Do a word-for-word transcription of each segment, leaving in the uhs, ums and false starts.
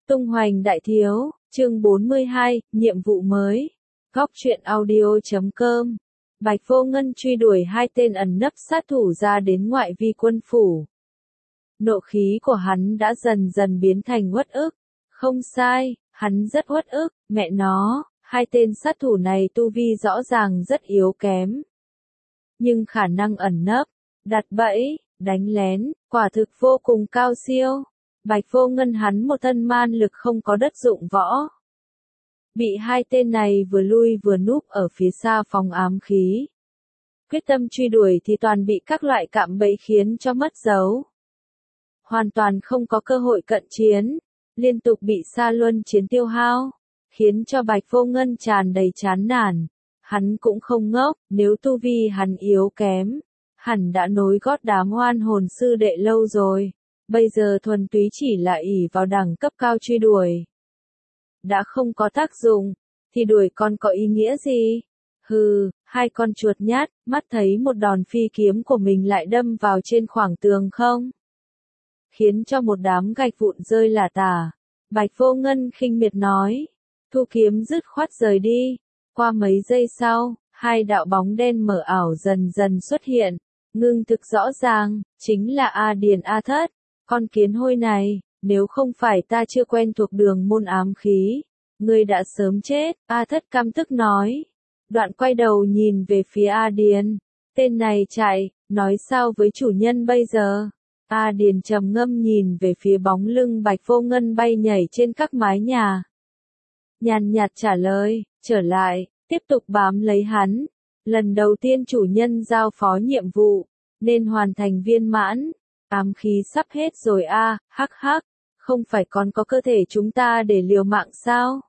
Tung hoành đại thiếu, chương bốn mươi hai, nhiệm vụ mới. Góc truyện audio chấm com. Bạch Vô Ngân truy đuổi hai tên ẩn nấp sát thủ ra đến ngoại vi quân phủ. Nộ khí của hắn đã dần dần biến thành uất ức. Không sai, hắn rất uất ức, mẹ nó, hai tên sát thủ này tu vi rõ ràng rất yếu kém. Nhưng khả năng ẩn nấp, đặt bẫy, đánh lén, quả thực vô cùng cao siêu. Bạch Vô Ngân hắn một thân man lực không có đất dụng võ. Bị hai tên này vừa lui vừa núp ở phía xa phóng ám khí. Quyết tâm truy đuổi thì toàn bị các loại cạm bẫy khiến cho mất dấu. Hoàn toàn không có cơ hội cận chiến, liên tục bị xa luân chiến tiêu hao, khiến cho Bạch Vô Ngân tràn đầy chán nản. Hắn cũng không ngốc, nếu tu vi hắn yếu kém, hẳn đã nối gót đám oan hồn sư đệ lâu rồi. Bây giờ thuần túy chỉ là ỷ vào đẳng cấp cao truy đuổi. Đã không có tác dụng, thì đuổi còn có ý nghĩa gì? Hừ, hai con chuột nhát, mắt thấy một đòn phi kiếm của mình lại đâm vào trên khoảng tường không? Khiến cho một đám gạch vụn rơi lả tả. Bạch Vô Ngân khinh miệt nói. Thu kiếm dứt khoát rời đi. Qua mấy giây sau, hai đạo bóng đen mờ ảo dần dần xuất hiện. Ngưng thực rõ ràng, chính là A Điền A Thất. Con kiến hôi này, nếu không phải ta chưa quen thuộc đường môn ám khí, ngươi đã sớm chết, A Thất căm tức nói. Đoạn quay đầu nhìn về phía A Điền, tên này chạy, nói sao với chủ nhân bây giờ? A Điền trầm ngâm nhìn về phía bóng lưng Bạch Vô Ngân bay nhảy trên các mái nhà. Nhàn nhạt trả lời, trở lại, tiếp tục bám lấy hắn. Lần đầu tiên chủ nhân giao phó nhiệm vụ, nên hoàn thành viên mãn. Ám khí sắp hết rồi a, à, hắc hắc, không phải còn có cơ thể chúng ta để liều mạng sao?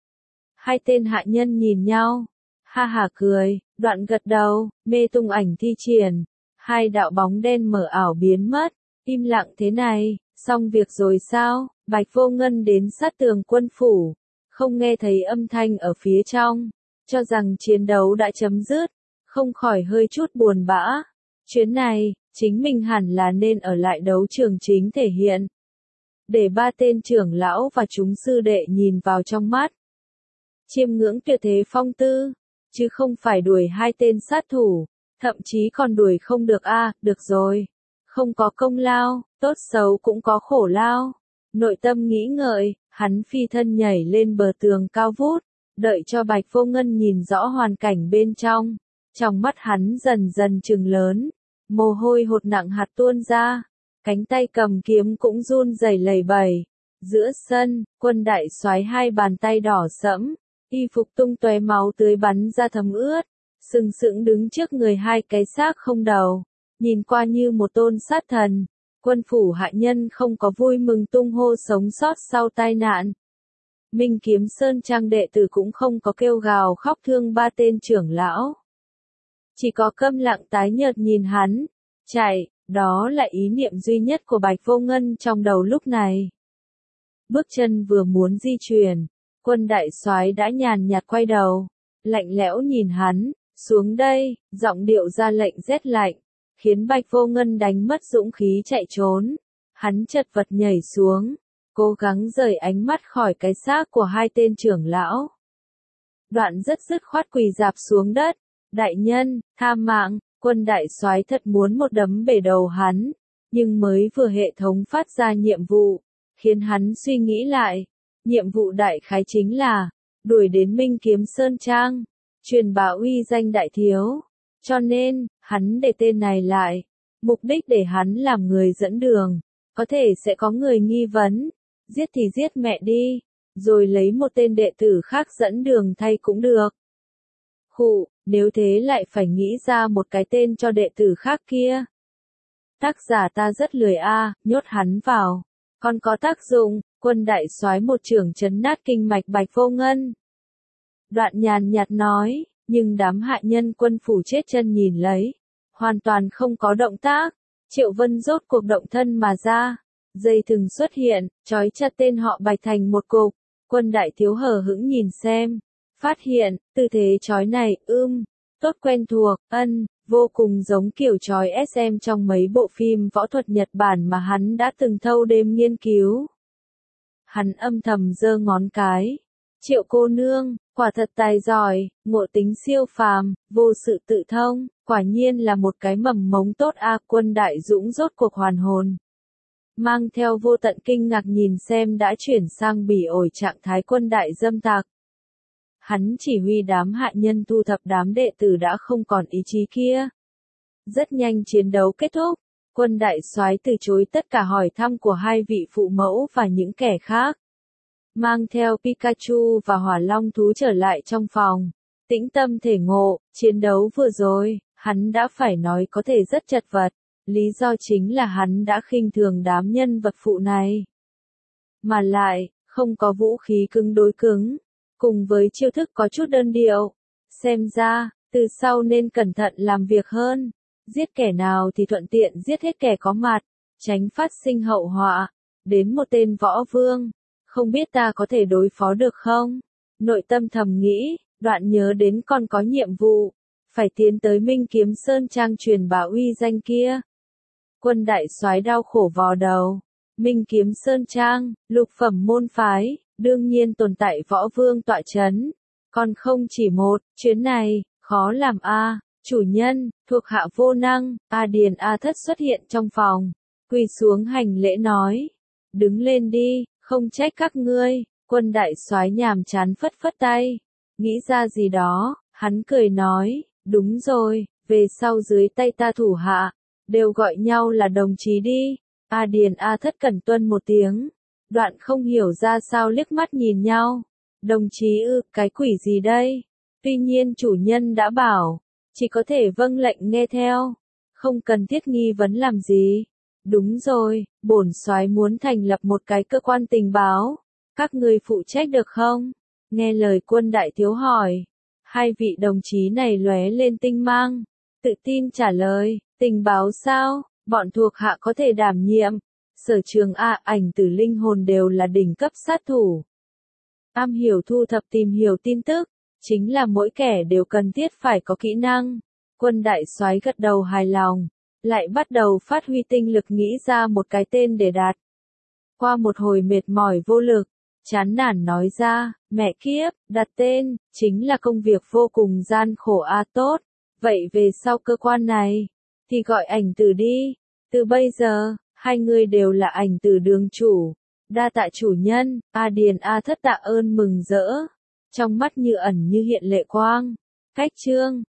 Hai tên hạ nhân nhìn nhau, ha ha cười, đoạn gật đầu, mê tung ảnh thi triển, hai đạo bóng đen mờ ảo biến mất, im lặng thế này, xong việc rồi sao? Bạch Vô Ngân đến sát tường quân phủ, không nghe thấy âm thanh ở phía trong, cho rằng chiến đấu đã chấm dứt, không khỏi hơi chút buồn bã. Chuyến này, chính mình hẳn là nên ở lại đấu trường chính thể hiện. Để ba tên trưởng lão và chúng sư đệ nhìn vào trong mắt. Chiêm ngưỡng tuyệt thế phong tư, chứ không phải đuổi hai tên sát thủ, thậm chí còn đuổi không được a, à, được rồi. Không có công lao, tốt xấu cũng có khổ lao. Nội tâm nghĩ ngợi, hắn phi thân nhảy lên bờ tường cao vút, đợi cho Bạch Vô Ngân nhìn rõ hoàn cảnh bên trong. Trong mắt hắn dần dần trừng lớn. Mồ hôi hột nặng hạt tuôn ra, cánh tay cầm kiếm cũng run rẩy lẩy bẩy. Giữa sân, Quân đại soái hai bàn tay đỏ sẫm, y phục tung tóe máu tươi bắn ra thấm ướt, sừng sững đứng trước người hai cái xác không đầu, nhìn qua như một tôn sát thần. Quân phủ hạ nhân không có vui mừng tung hô sống sót sau tai nạn. Minh Kiếm Sơn Trang đệ tử cũng không có kêu gào khóc thương ba tên trưởng lão. Chỉ có câm lặng tái nhợt nhìn hắn, chạy, đó là ý niệm duy nhất của Bạch Vô Ngân trong đầu lúc này. Bước chân vừa muốn di chuyển, Quân đại soái đã nhàn nhạt quay đầu, lạnh lẽo nhìn hắn, xuống đây, giọng điệu ra lệnh rét lạnh, khiến Bạch Vô Ngân đánh mất dũng khí chạy trốn. Hắn chật vật nhảy xuống, cố gắng rời ánh mắt khỏi cái xác của hai tên trưởng lão. Đoạn rất dứt khoát quỳ rạp xuống đất. Đại nhân, tha mạng, Quân đại soái thật muốn một đấm bể đầu hắn, nhưng mới vừa hệ thống phát ra nhiệm vụ, khiến hắn suy nghĩ lại. Nhiệm vụ đại khái chính là, đuổi đến Minh Kiếm Sơn Trang, truyền bá uy danh đại thiếu. Cho nên, hắn để tên này lại, mục đích để hắn làm người dẫn đường, có thể sẽ có người nghi vấn, giết thì giết mẹ đi, rồi lấy một tên đệ tử khác dẫn đường thay cũng được. Khụ, nếu thế lại phải nghĩ ra một cái tên cho đệ tử khác kia. Tác giả ta rất lười a, à, nhốt hắn vào. Còn có tác dụng, Quân đại soái một chưởng chấn nát kinh mạch Bạch Vô Ngân. Đoạn nhàn nhạt nói, nhưng đám hạ nhân quân phủ chết chân nhìn lấy. Hoàn toàn không có động tác. Triệu Vân rốt cuộc động thân mà ra. Dây thừng xuất hiện, trói chặt tên họ Bạch thành một cục. Quân đại thiếu hờ hững nhìn xem. Phát hiện, tư thế chói này, ưm, tốt quen thuộc, ân, vô cùng giống kiểu chói ét em trong mấy bộ phim võ thuật Nhật Bản mà hắn đã từng thâu đêm nghiên cứu. Hắn âm thầm giơ ngón cái. Triệu cô nương, quả thật tài giỏi, ngộ tính siêu phàm, vô sự tự thông, quả nhiên là một cái mầm mống tốt a. Quân Đại Dũng rốt cuộc hoàn hồn. Mang theo vô tận kinh ngạc nhìn xem đã chuyển sang bỉ ổi trạng thái quân đại dâm tặc. Hắn chỉ huy đám hạ nhân thu thập đám đệ tử đã không còn ý chí kia. Rất nhanh chiến đấu kết thúc, quân đại soái từ chối tất cả hỏi thăm của hai vị phụ mẫu và những kẻ khác. Mang theo Pikachu và hỏa long thú trở lại trong phòng, tĩnh tâm thể ngộ, chiến đấu vừa rồi, hắn đã phải nói có thể rất chật vật, lý do chính là hắn đã khinh thường đám nhân vật phụ này. Mà lại, không có vũ khí cứng đối cứng, cùng với chiêu thức có chút đơn điệu, xem ra, từ sau nên cẩn thận làm việc hơn, giết kẻ nào thì thuận tiện giết hết kẻ có mặt, tránh phát sinh hậu họa, đến một tên võ vương. Không biết ta có thể đối phó được không? Nội tâm thầm nghĩ, đoạn nhớ đến còn có nhiệm vụ, phải tiến tới Minh Kiếm Sơn Trang truyền bá uy danh kia. Quân đại soái đau khổ vò đầu, Minh Kiếm Sơn Trang, lục phẩm môn phái, đương nhiên tồn tại võ vương tọa chấn, còn không chỉ một, chuyến này, khó làm a. Chủ nhân, thuộc hạ vô năng, A Điền A Thất xuất hiện trong phòng, quỳ xuống hành lễ nói, đứng lên đi. Không trách các ngươi, quân đại soái nhàm chán phất phất tay, nghĩ ra gì đó, hắn cười nói, đúng rồi, về sau dưới tay ta thủ hạ, đều gọi nhau là đồng chí đi. A Điền A Thất cẩn tuân một tiếng, đoạn không hiểu ra sao liếc mắt nhìn nhau, đồng chí ư, cái quỷ gì đây? Tuy nhiên chủ nhân đã bảo, chỉ có thể vâng lệnh nghe theo, không cần thiết nghi vấn làm gì. Đúng rồi, bổn soái muốn thành lập một cái cơ quan tình báo, các ngươi phụ trách được không? Nghe lời quân đại thiếu hỏi, hai vị đồng chí này lóe lên tinh mang, tự tin trả lời, tình báo sao, bọn thuộc hạ có thể đảm nhiệm. Sở Trường A, Ảnh Tử, linh hồn đều là đỉnh cấp sát thủ. Am hiểu thu thập tìm hiểu tin tức, chính là mỗi kẻ đều cần thiết phải có kỹ năng. Quân đại soái gật đầu hài lòng. Lại bắt đầu phát huy tinh lực nghĩ ra một cái tên để đặt. Qua một hồi mệt mỏi vô lực, chán nản nói ra, mẹ kiếp, đặt tên, chính là công việc vô cùng gian khổ a à, tốt. Vậy về sau cơ quan này, thì gọi Ảnh Tử đi. Từ bây giờ, hai người đều là Ảnh Tử đường chủ. Đa tạ chủ nhân, A Điền A Thất tạ ơn mừng rỡ. Trong mắt như ẩn như hiện lệ quang. Cách chương.